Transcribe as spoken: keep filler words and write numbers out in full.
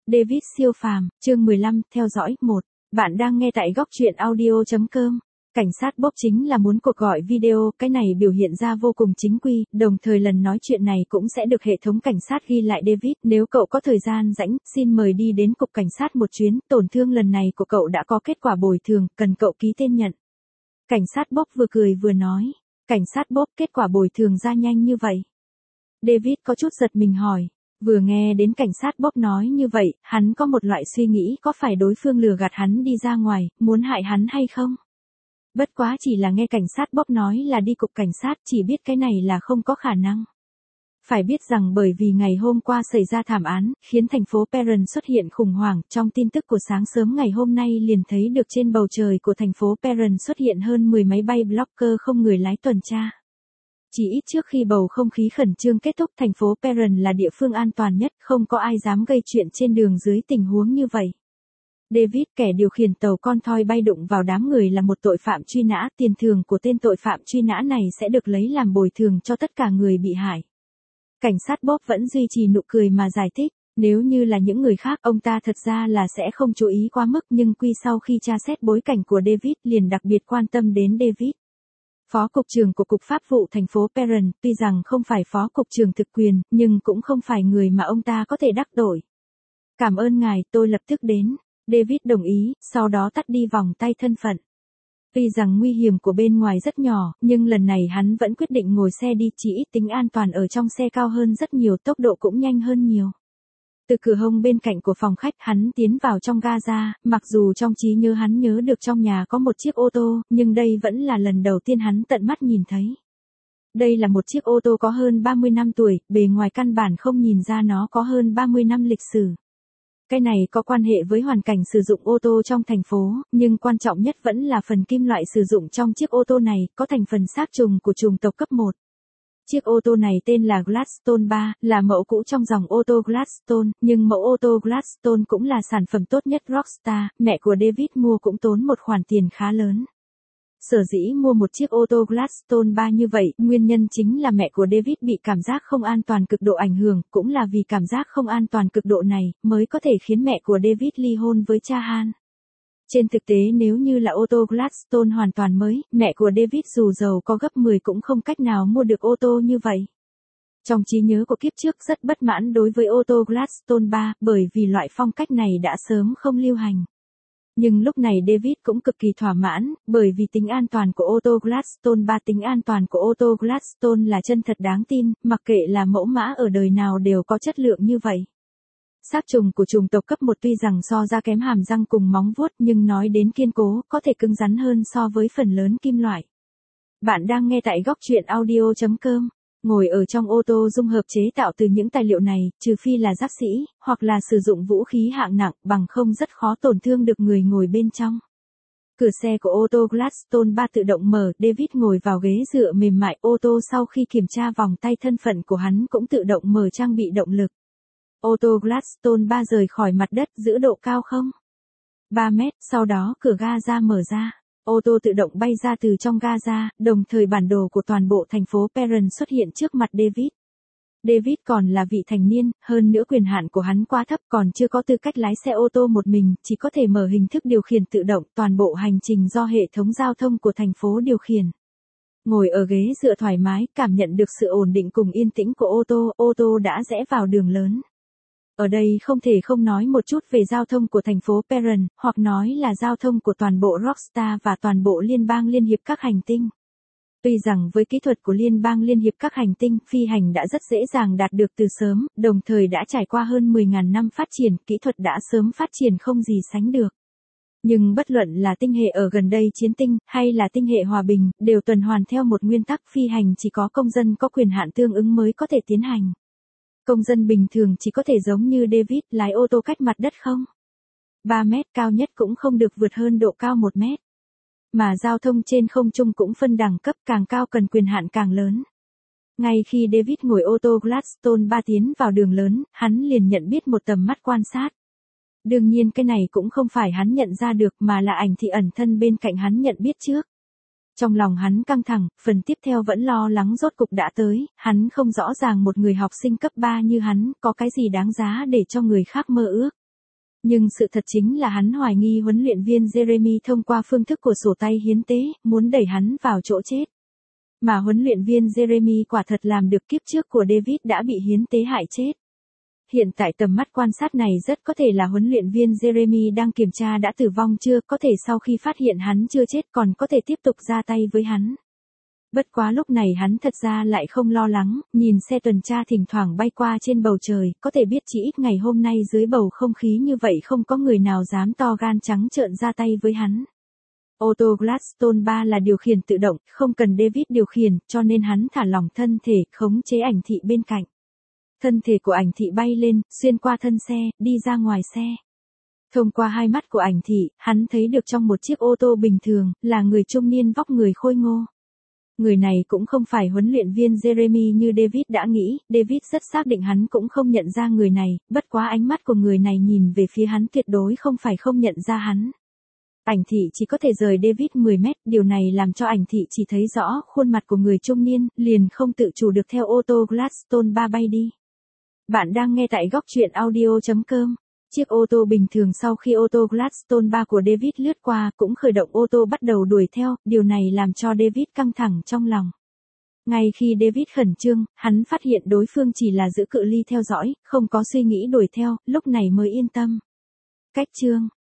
David siêu phàm, chương mười lăm, theo dõi, một. Bạn đang nghe tại góc truyện audio chấm com. Cảnh sát Bob chính là muốn cuộc gọi video, cái này biểu hiện ra vô cùng chính quy, đồng thời lần nói chuyện này cũng sẽ được hệ thống cảnh sát ghi lại. David, nếu cậu có thời gian rảnh, xin mời đi đến cục cảnh sát một chuyến, tổn thương lần này của cậu đã có kết quả bồi thường, cần cậu ký tên nhận. Cảnh sát Bob vừa cười vừa nói. Cảnh sát Bob, kết quả bồi thường ra nhanh như vậy? David có chút giật mình hỏi. Vừa nghe đến cảnh sát Bob nói như vậy, hắn có một loại suy nghĩ có phải đối phương lừa gạt hắn đi ra ngoài, muốn hại hắn hay không? Bất quá chỉ là nghe cảnh sát Bob nói là đi cục cảnh sát, chỉ biết cái này là không có khả năng. Phải biết rằng bởi vì ngày hôm qua xảy ra thảm án, khiến thành phố Perron xuất hiện khủng hoảng, trong tin tức của sáng sớm ngày hôm nay liền thấy được trên bầu trời của thành phố Perron xuất hiện hơn mười máy bay Blocker không người lái tuần tra. Chỉ ít trước khi bầu không khí khẩn trương kết thúc, thành phố Perron là địa phương an toàn nhất, không có ai dám gây chuyện trên đường dưới tình huống như vậy. David, kẻ điều khiển tàu con thoi bay đụng vào đám người là một tội phạm truy nã, tiền thưởng của tên tội phạm truy nã này sẽ được lấy làm bồi thường cho tất cả người bị hại. Cảnh sát Bob vẫn duy trì nụ cười mà giải thích, nếu như là những người khác ông ta thật ra là sẽ không chú ý quá mức, nhưng quy sau khi tra xét bối cảnh của David liền đặc biệt quan tâm đến David. Phó cục trưởng của cục pháp vụ thành phố Perron, tuy rằng không phải phó cục trưởng thực quyền, nhưng cũng không phải người mà ông ta có thể đắc tội. Cảm ơn ngài, tôi lập tức đến. David đồng ý, sau đó tắt đi vòng tay thân phận. Tuy rằng nguy hiểm của bên ngoài rất nhỏ, nhưng lần này hắn vẫn quyết định ngồi xe đi, chỉ ít tính an toàn ở trong xe cao hơn rất nhiều, tốc độ cũng nhanh hơn nhiều. Từ cửa hông bên cạnh của phòng khách hắn tiến vào trong Gaza, mặc dù trong trí nhớ hắn nhớ được trong nhà có một chiếc ô tô, nhưng đây vẫn là lần đầu tiên hắn tận mắt nhìn thấy. Đây là một chiếc ô tô có hơn ba mươi năm tuổi, bề ngoài căn bản không nhìn ra nó có hơn ba mươi năm lịch sử. Cái này có quan hệ với hoàn cảnh sử dụng ô tô trong thành phố, nhưng quan trọng nhất vẫn là phần kim loại sử dụng trong chiếc ô tô này, có thành phần xác trùng của chủng tộc cấp một. Chiếc ô tô này tên là Gladstone ba, là mẫu cũ trong dòng ô tô Gladstone, nhưng mẫu ô tô Gladstone cũng là sản phẩm tốt nhất Rockstar, mẹ của David mua cũng tốn một khoản tiền khá lớn. Sở dĩ mua một chiếc ô tô Gladstone ba như vậy, nguyên nhân chính là mẹ của David bị cảm giác không an toàn cực độ ảnh hưởng, cũng là vì cảm giác không an toàn cực độ này, mới có thể khiến mẹ của David ly hôn với cha Han. Trên thực tế nếu như là ô tô Gladstone hoàn toàn mới, mẹ của David dù giàu có gấp mười cũng không cách nào mua được ô tô như vậy. Trong trí nhớ của kiếp trước rất bất mãn đối với ô tô Gladstone ba, bởi vì loại phong cách này đã sớm không lưu hành. Nhưng lúc này David cũng cực kỳ thỏa mãn, bởi vì tính an toàn của ô tô Gladstone ba, tính an toàn của ô tô Gladstone là chân thật đáng tin, mặc kệ là mẫu mã ở đời nào đều có chất lượng như vậy. Xác trùng của chủng tộc cấp một tuy rằng so ra kém hàm răng cùng móng vuốt, nhưng nói đến kiên cố, có thể cứng rắn hơn so với phần lớn kim loại. Bạn đang nghe tại góc truyện audio chấm com. Ngồi ở trong ô tô dung hợp chế tạo từ những tài liệu này, trừ phi là giáp sĩ, hoặc là sử dụng vũ khí hạng nặng, bằng không rất khó tổn thương được người ngồi bên trong. Cửa xe của ô tô Gladstone ba tự động mở, David ngồi vào ghế dựa mềm mại, ô tô sau khi kiểm tra vòng tay thân phận của hắn cũng tự động mở trang bị động lực. Ô tô Gladstone ba rời khỏi mặt đất, giữ độ cao không? ba mét, sau đó cửa Gaza mở ra. Ô tô tự động bay ra từ trong Gaza, đồng thời bản đồ của toàn bộ thành phố Perron xuất hiện trước mặt David. David còn là vị thành niên, hơn nữa quyền hạn của hắn quá thấp, còn chưa có tư cách lái xe ô tô một mình, chỉ có thể mở hình thức điều khiển tự động, toàn bộ hành trình do hệ thống giao thông của thành phố điều khiển. Ngồi ở ghế dựa thoải mái, cảm nhận được sự ổn định cùng yên tĩnh của ô tô, ô tô đã rẽ vào đường lớn. Ở đây không thể không nói một chút về giao thông của thành phố Perron, hoặc nói là giao thông của toàn bộ Rockstar và toàn bộ Liên bang Liên hiệp các hành tinh. Tuy rằng với kỹ thuật của Liên bang Liên hiệp các hành tinh, phi hành đã rất dễ dàng đạt được từ sớm, đồng thời đã trải qua hơn mười nghìn năm phát triển, kỹ thuật đã sớm phát triển không gì sánh được. Nhưng bất luận là tinh hệ ở gần đây chiến tinh, hay là tinh hệ hòa bình, đều tuần hoàn theo một nguyên tắc phi hành chỉ có công dân có quyền hạn tương ứng mới có thể tiến hành. Công dân bình thường chỉ có thể giống như David lái ô tô cách mặt đất không? ba mét, cao nhất cũng không được vượt hơn độ cao một mét. Mà giao thông trên không trung cũng phân đẳng cấp, càng cao cần quyền hạn càng lớn. Ngay khi David ngồi ô tô Gladstone ba tiến vào đường lớn, hắn liền nhận biết một tầm mắt quan sát. Đương nhiên cái này cũng không phải hắn nhận ra được mà là ảnh thị ẩn thân bên cạnh hắn nhận biết trước. Trong lòng hắn căng thẳng, phần tiếp theo vẫn lo lắng rốt cục đã tới, hắn không rõ ràng một người học sinh cấp ba như hắn, có cái gì đáng giá để cho người khác mơ ước. Nhưng sự thật chính là hắn hoài nghi huấn luyện viên Jeremy thông qua phương thức của sổ tay hiến tế, muốn đẩy hắn vào chỗ chết. Mà huấn luyện viên Jeremy quả thật làm được, kiếp trước của David đã bị hiến tế hại chết. Hiện tại tầm mắt quan sát này rất có thể là huấn luyện viên Jeremy đang kiểm tra đã tử vong chưa, có thể sau khi phát hiện hắn chưa chết còn có thể tiếp tục ra tay với hắn. Bất quá lúc này hắn thật ra lại không lo lắng, nhìn xe tuần tra thỉnh thoảng bay qua trên bầu trời, có thể biết chỉ ít ngày hôm nay dưới bầu không khí như vậy không có người nào dám to gan trắng trợn ra tay với hắn. Ô tô Gladstone ba là điều khiển tự động, không cần David điều khiển, cho nên hắn thả lỏng thân thể, khống chế ảnh thị bên cạnh. Thân thể của ảnh thị bay lên, xuyên qua thân xe, đi ra ngoài xe. Thông qua hai mắt của ảnh thị, hắn thấy được trong một chiếc ô tô bình thường, là người trung niên vóc người khôi ngô. Người này cũng không phải huấn luyện viên Jeremy như David đã nghĩ, David rất xác định hắn cũng không nhận ra người này, bất quá ánh mắt của người này nhìn về phía hắn tuyệt đối không phải không nhận ra hắn. Ảnh thị chỉ có thể rời David mười mét, điều này làm cho ảnh thị chỉ thấy rõ khuôn mặt của người trung niên, liền không tự chủ được theo ô tô Gladstone ba bay đi. Bạn đang nghe tại góc truyện audio chấm com. Chiếc ô tô bình thường sau khi ô tô Gladstone ba của David lướt qua cũng khởi động ô tô bắt đầu đuổi theo, điều này làm cho David căng thẳng trong lòng. Ngay khi David khẩn trương, hắn phát hiện đối phương chỉ là giữ cự ly theo dõi, không có suy nghĩ đuổi theo, lúc này mới yên tâm. Cách chương